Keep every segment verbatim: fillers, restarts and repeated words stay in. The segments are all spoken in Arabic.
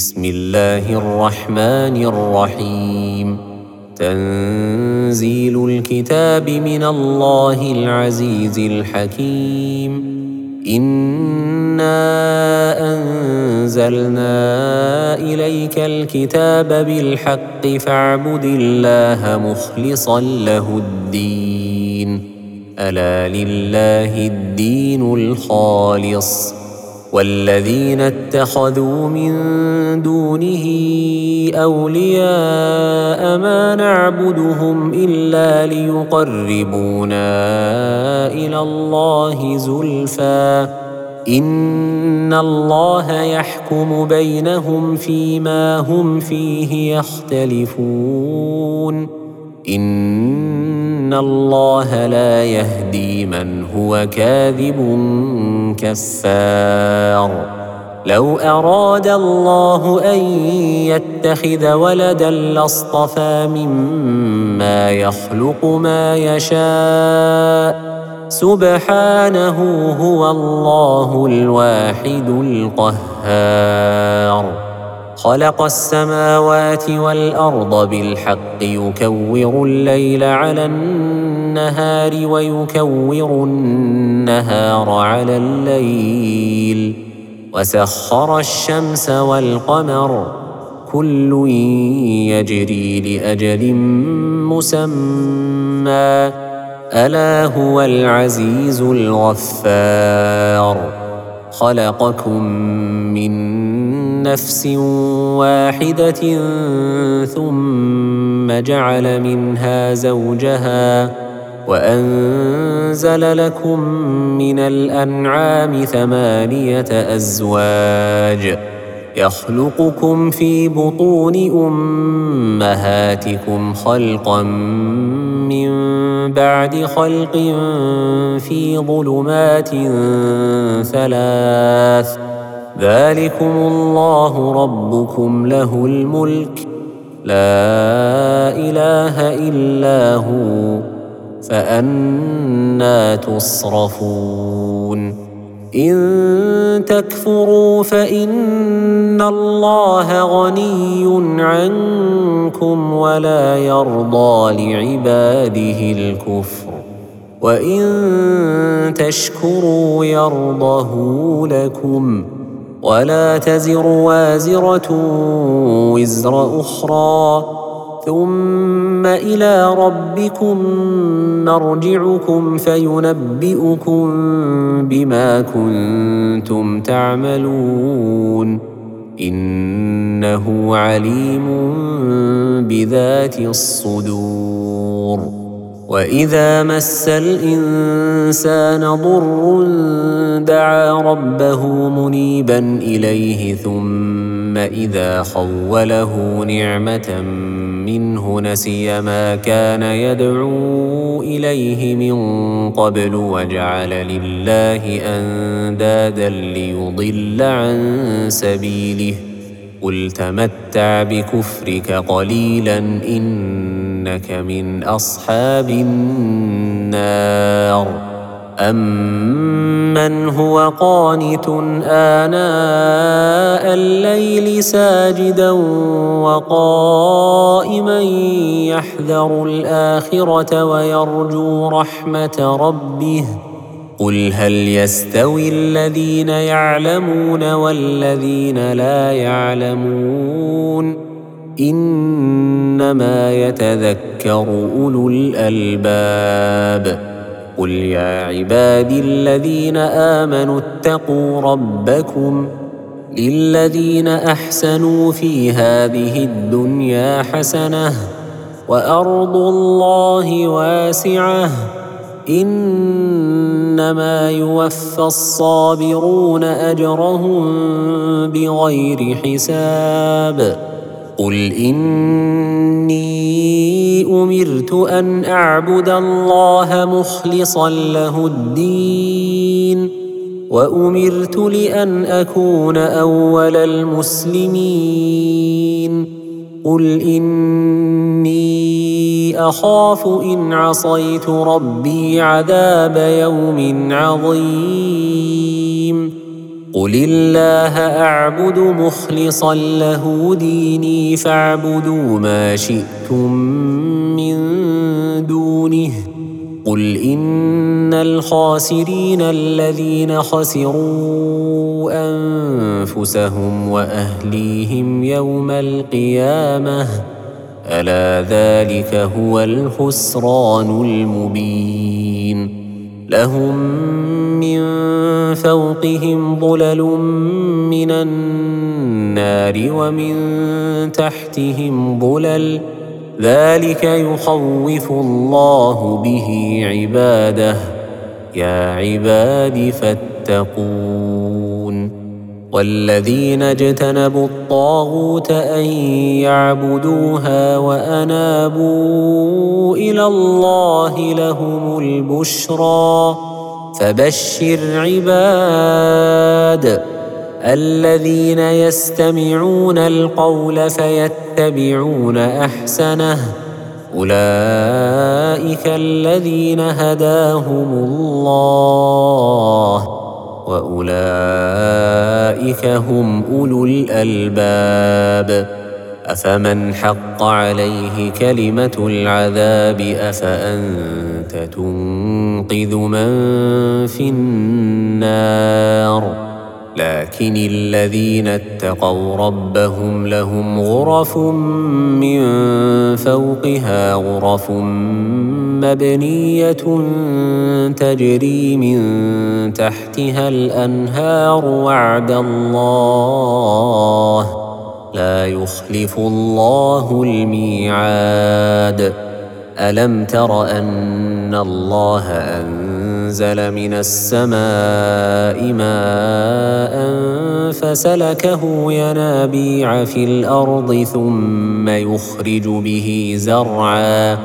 بسم الله الرحمن الرحيم تنزيل الكتاب من الله العزيز الحكيم إنا أنزلنا إليك الكتاب بالحق فاعبد الله مخلصا له الدين ألا لله الدين الخالص والذين اتخذوا من دونه أولياء ما نعبدهم إلا ليقربونا إلى الله زلفى إن الله يحكم بينهم فيما هم فيه يختلفون إن الله لا يهدي من هو كاذب كفار لو أراد الله أن يتخذ ولدا لاصطفى مما يخلق ما يشاء سبحانه هو الله الواحد القهار خلق السماوات والأرض بالحق يكور الليل على النهار ويكور النهار على الليل وسخر الشمس والقمر كل يجري لأجل مسمى ألا هو العزيز الغفار خلقكم من نفس واحدة ثم جعل منها زوجها وأنزل لكم من الأنعام ثمانية أزواج يخلقكم في بطون أمهاتكم خلقا من بعد خلق في ظلمات ثلاث ذلكم الله ربكم له الملك لا إله إلا هو فأنى تصرفون إن تكفروا فإن الله غني عنكم ولا يرضى لعباده الكفر وإن تشكروا يرضه لكم ولا تزر وازرة وزر أخرى ثم إلى ربكم مرجعكم فينبئكم بما كنتم تعملون إنه عليم بذات الصدور وإذا مس الإنسان ضر دعا ربه منيبا إليه ثم إذا خوله نعمة منه نسي ما كان يدعو إليه من قبل وجعل لله أندادا ليضل عن سبيله قل تمتع بكفرك قليلا إنك من أصحاب النار أمن هو قانت آناء الليل ساجدا وقائما يحذر الآخرة ويرجو رحمة ربه قل هل يستوي الذين يعلمون والذين لا يعلمون إنما يتذكر أولو الألباب قل يا عبادي الذين آمنوا اتقوا ربكم للذين أحسنوا في هذه الدنيا حسنة وأرض الله واسعة إنما يوفى الصابرون أجرهم بغير حساب قل إني أمرت أن أعبد الله مخلصا له الدين وأمرت لأن أكون أول المسلمين قل إني أخاف إن عصيت ربي عذاب يوم عظيم قل الله أعبد مخلصا له ديني فاعبدوا ما شئتم من دونه قل إن الخاسرين الذين خسروا أنفسهم وأهليهم يوم القيامة ألا ذلك هو الخسران المبين لهم من فوقهم ظلل من النار ومن تحتهم ظلل ذلك يخوف الله به عباده يا عباد فاتقون والذين اجتنبوا الطاغوت أن يعبدوها وأنابوا إلى الله لهم البشرى فبشر عباد الذين يستمعون القول فيتبعون أحسنه أولئك الذين هداهم الله وأولئك هم أولو الألباب أفمن حق عليه كلمة العذاب أفأنت تنقذ من في النار لكن الذين اتقوا ربهم لهم غرف من فوقها غرف مبنية تجري من تحتها الأنهار وعد الله لا يخلف الله الميعاد ألم تر أن الله أنزل من السماء ماء فسلكه ينابيع في الأرض ثم يخرج به زرعا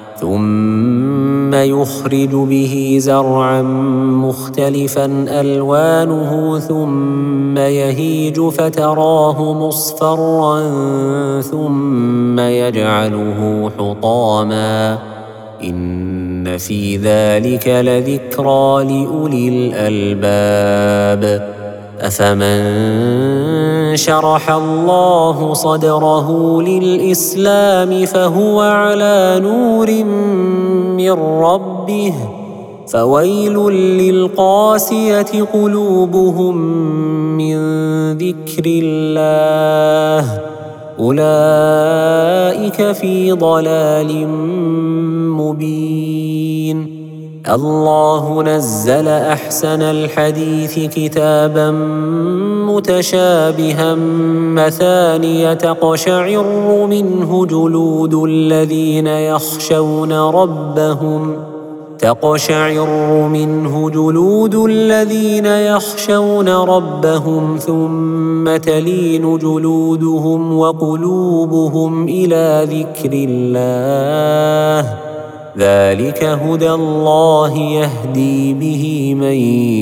ثم يخرج به زرعا مختلفا ألوانه ثم يهيج فتراه مصفرا ثم يجعله حطاما إن في ذلك لذكرى لأولي الألباب أفمن شرح الله صدره للإسلام فهو على نور من ربه فويل للقاسية قلوبهم من ذكر الله أولئك في ضلال مبين الله نزل أحسن الحديث كتابا متشابها مثانية تقشعر منه جلود الذين يخشون ربهم تقشعر منه جلود الذين يخشون ربهم ثم تلين جلودهم وقلوبهم إلى ذكر الله ذلك هدى الله يهدي به من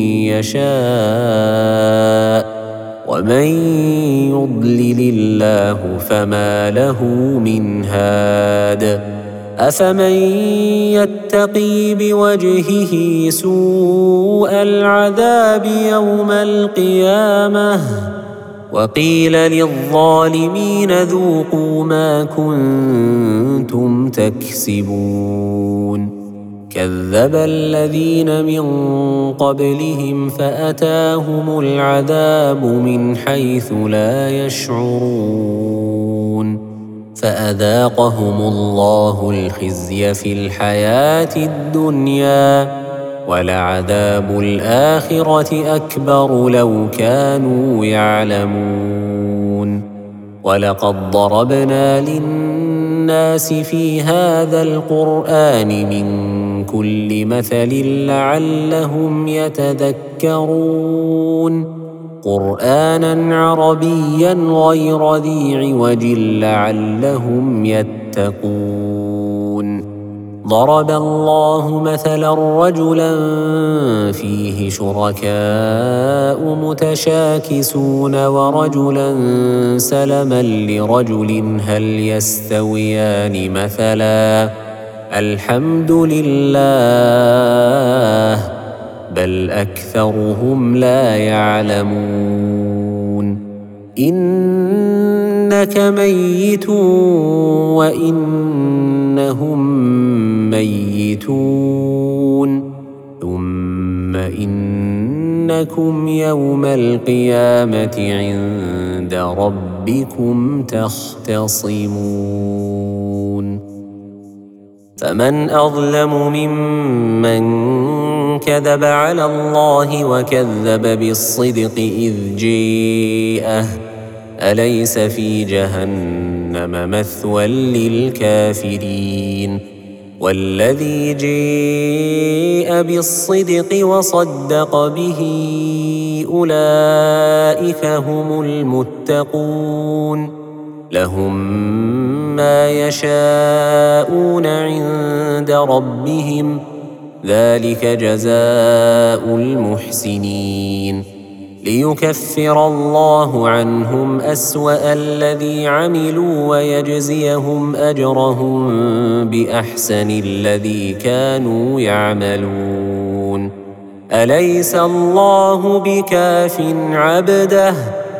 يشاء ومن يضلل الله فما له من هاد أفمن يتقي بوجهه سوء العذاب يوم القيامة وقيل للظالمين ذوقوا ما كنتم تكسبون كذب الذين من قبلهم فأتاهم العذاب من حيث لا يشعرون فأذاقهم الله الخزي في الحياة الدنيا ولعذاب الآخرة أكبر لو كانوا يعلمون ولقد ضربنا للناس في هذا القرآن من كل مثل لعلهم يتذكرون قرآنا عربيا غير ذي عوج لعلهم يتقون ضرب الله مثلا رجلا فيه شركاء متشاكسون ورجلا سلما لرجل هل يستويان مثلا الحمد لله بل أكثرهم لا يعلمون إنك ميت وإنهم ميتون ثم إنكم يوم القيامة عند ربكم تختصمون فمن أظلم ممن كذب على الله وكذب بالصدق إذ جاءه أليس في جهنم مثوى للكافرين والذي جاء بالصدق وصدق به أولئك هم المتقون لهم ما يشاءون عند ربهم ذلك جزاء المحسنين ليكفر الله عنهم أسوأ الذي عملوا ويجزيهم أجرهم بأحسن الذي كانوا يعملون أليس الله بكاف عبده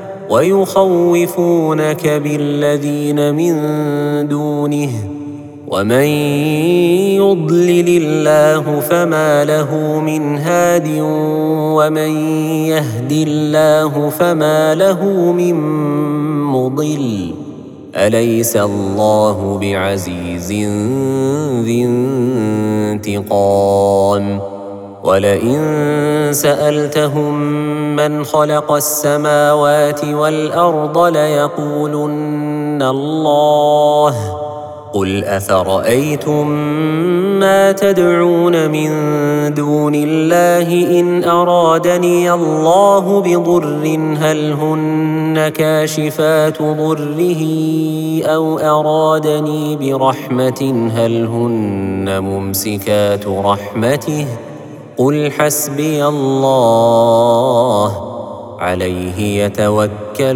ويخوفونك بالذين من دونه ومن يضلل الله فما له من هاد ومن يهد الله فما له من مضل أليس الله بعزيز ذي انتقام ولئن سألتهم من خلق السماوات والأرض ليقولن الله قل أفرأيتم ما تدعون من دون الله إن أرادني الله بضر هل هن كاشفات ضره أو أرادني برحمة هل هن ممسكات رحمته قل حسبي الله عليه يتوكل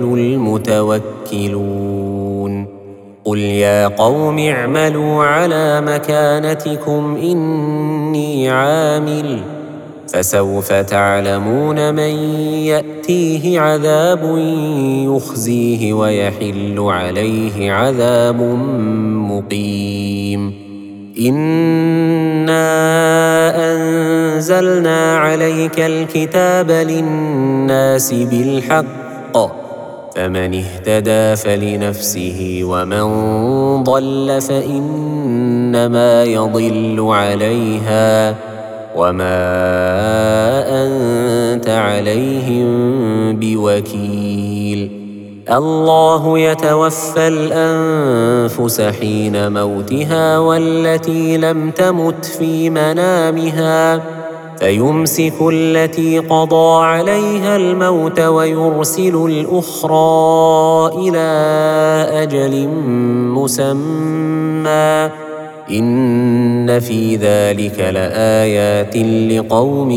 المتوكلون قل يا قوم اعملوا على مكانتكم إني عامل فسوف تعلمون من يأتيه عذاب يخزيه ويحل عليه عذاب مقيم إنا أنزلنا عليك الكتاب للناس بالحق فمن اهتدى فلنفسه ومن ضل فإنما يضل عليها وما أنت عليهم بوكيل الله يتوفى الأنفس حين موتها والتي لم تمت في منامها فيمسك التي قضى عليها الموت ويرسل الأخرى إلى أجل مسمى إن في ذلك لآيات لقوم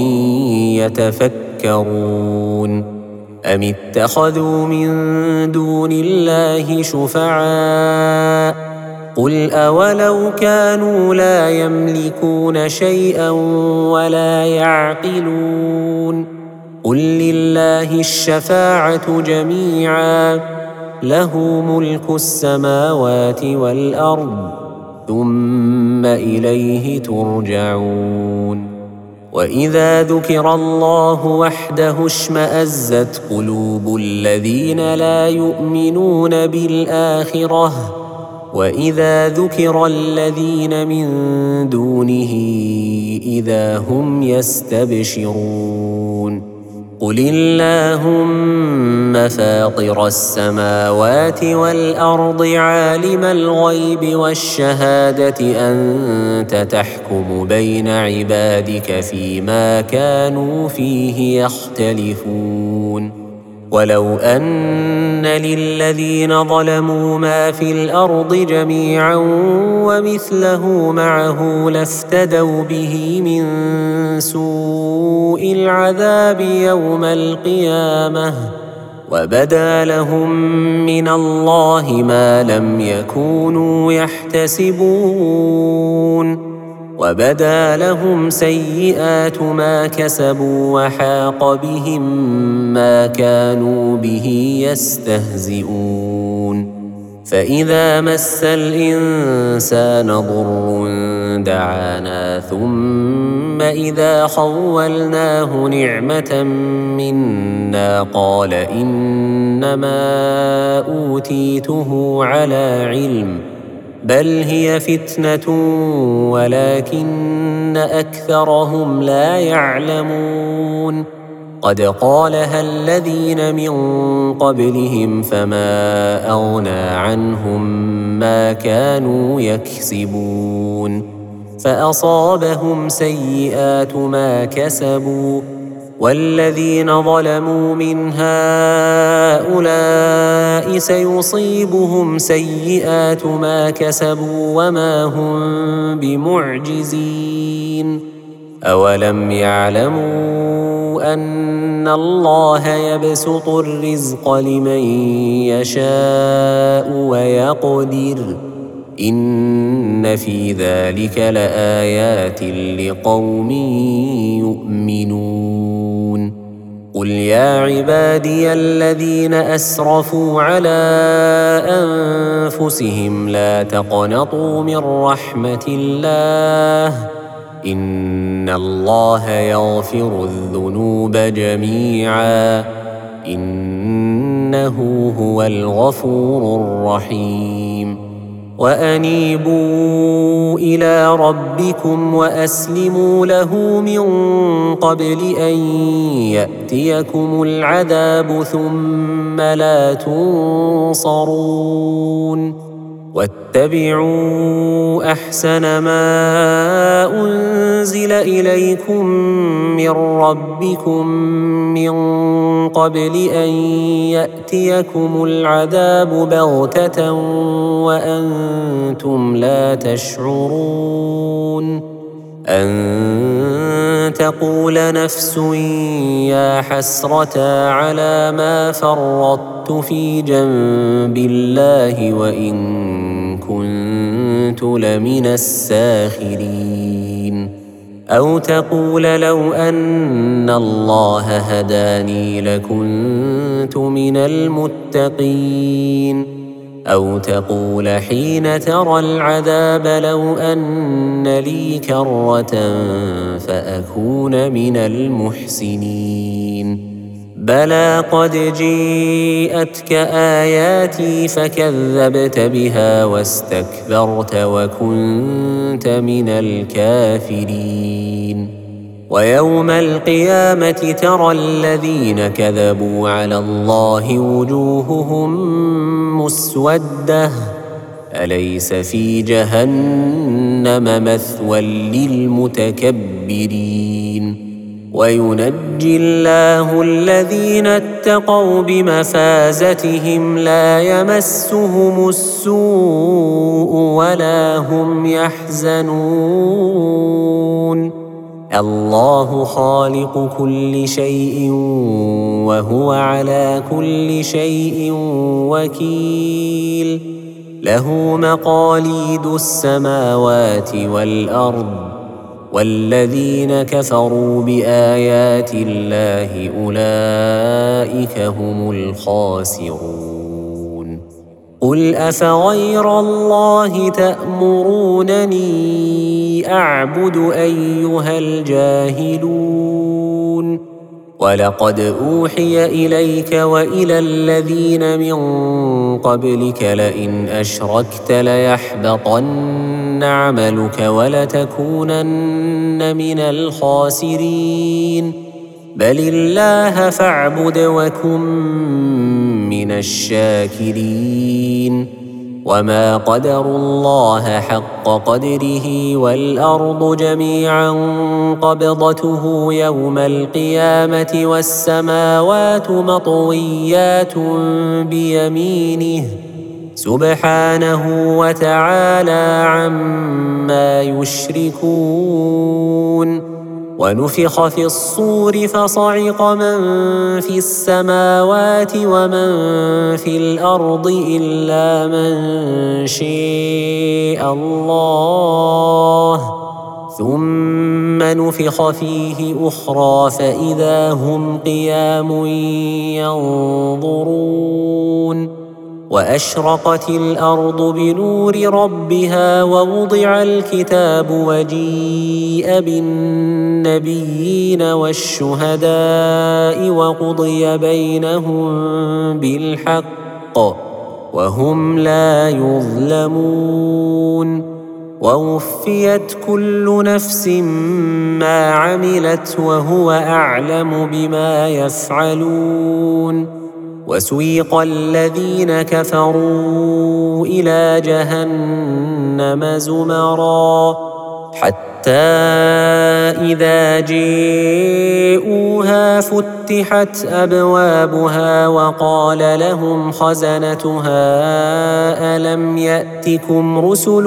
يتفكرون أم اتخذوا من دون الله شفعاء قل أولو كانوا لا يملكون شيئا ولا يعقلون قل لله الشفاعة جميعا له ملك السماوات والأرض ثم إليه ترجعون وإذا ذكر الله وحده اشمأزت قلوب الذين لا يؤمنون بالآخرة وإذا ذكر الذين من دونه إذا هم يستبشرون قل اللهم فاطر السماوات والأرض عالم الغيب والشهادة أنت تحكم بين عبادك فيما كانوا فيه يختلفون ولو أن للذين ظلموا ما في الأرض جميعا ومثله معه لافتدوا به من سوء العذاب يوم القيامة وبدا لهم من الله ما لم يكونوا يحتسبون وبدا لهم سيئات ما كسبوا وحاق بهم ما كانوا به يستهزئون فإذا مس الإنسان ضر دعانا ثم إذا خولناه نعمة منا قال إنما أوتيته على علم بل هي فتنة ولكن أكثرهم لا يعلمون قد قالها الذين من قبلهم فما أغنى عنهم ما كانوا يكسبون فأصابهم سيئات ما كسبوا والذين ظلموا من هؤلاء سيصيبهم سيئات ما كسبوا وما هم بمعجزين أولم يعلموا أن الله يبسط الرزق لمن يشاء ويقدر إن في ذلك لآيات لقوم يؤمنون قل يا عبادي الذين أسرفوا على أنفسهم لا تقنطوا من رحمة الله إن الله يغفر الذنوب جميعا إنه هو الغفور الرحيم وأنيبوا إلى ربكم وأسلموا له من قبل أن يأتيكم العذاب ثم لا تنصرون واتبعوا أحسن ما أنزل إليكم من ربكم من قبل أن يأتيكم العذاب بغتة وأنتم لا تشعرون أن تقول نفس يا حسرة على ما فرطت في جنب الله وإن كنت لمن الساخرين أو تقول لو أن الله هداني لكنت من المتقين أو تقول حين ترى العذاب لو أن لي كرة فأكون من المحسنين بلى قد جيءتك آياتي فكذبت بها واستكبرت وكنت من الكافرين ويوم القيامة ترى الذين كذبوا على الله وجوههم مسودة أليس في جهنم مثوى للمتكبرين وينجي الله الذين اتقوا بمفازتهم لا يمسهم السوء ولا هم يحزنون الله خالق كل شيء وهو على كل شيء وكيل له مقاليد السماوات والأرض والذين كفروا بآيات الله أولئك هم الخاسرون قل أفغير الله تأمرونني أعبد أيها الجاهلون ولقد أوحي إليك وإلى الذين من قبلك لئن أشركت ليحبطن عملك ولتكونن من الخاسرين بل الله فاعبد وكن من الشاكرين وما قدروا الله حق قدره والأرض جميعا قبضته يوم القيامة والسماوات مطويات بيمينه سبحانه وتعالى عما يشركون ونفخ في الصور فصعق من في السماوات ومن في الأرض إلا من شاء الله ثم نفخ فيه أخرى فإذا هم قيام ينظرون وأشرقت الأرض بنور ربها ووضع الكتاب وجيء بالنبيين والشهداء وقضي بينهم بالحق وهم لا يظلمون ووفيت كل نفس ما عملت وهو أعلم بما يفعلون وسيق الذين كفروا إلى جهنم زمرا حتى إذا جاءوها فتحت أبوابها وقال لهم خزنتها ألم يأتكم رسل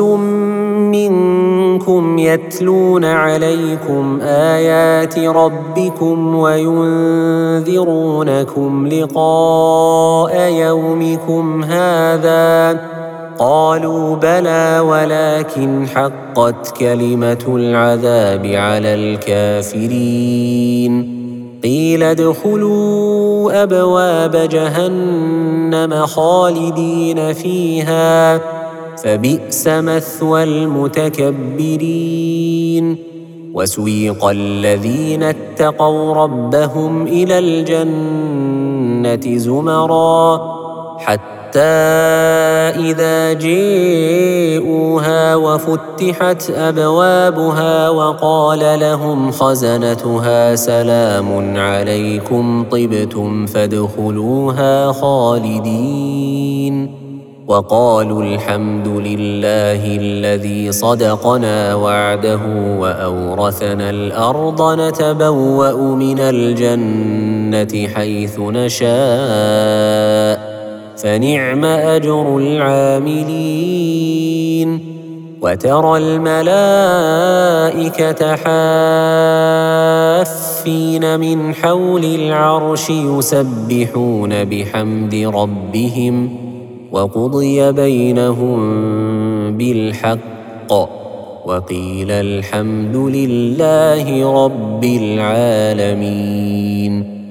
منكم يتلون عليكم آيات ربكم وينذرونكم لقاء يومكم هذا قالوا بلى ولكن حقت كلمة العذاب على الكافرين قيل ادخلوا أبواب جهنم خالدين فيها فبئس مثوى المتكبرين وسيق الذين اتقوا ربهم إلى الجنة زمرا حتى إذا جاءوها وفتحت أبوابها وقال لهم خزنتها سلام عليكم طبتم فادخلوها خالدين وقالوا الحمد لله الذي صدقنا وعده وأورثنا الأرض نتبوأ من الجنة حيث نشاء فنعم أجر العاملين وترى الملائكة حافين من حول العرش يسبحون بحمد ربهم وقضي بينهم بالحق وقيل الحمد لله رب العالمين.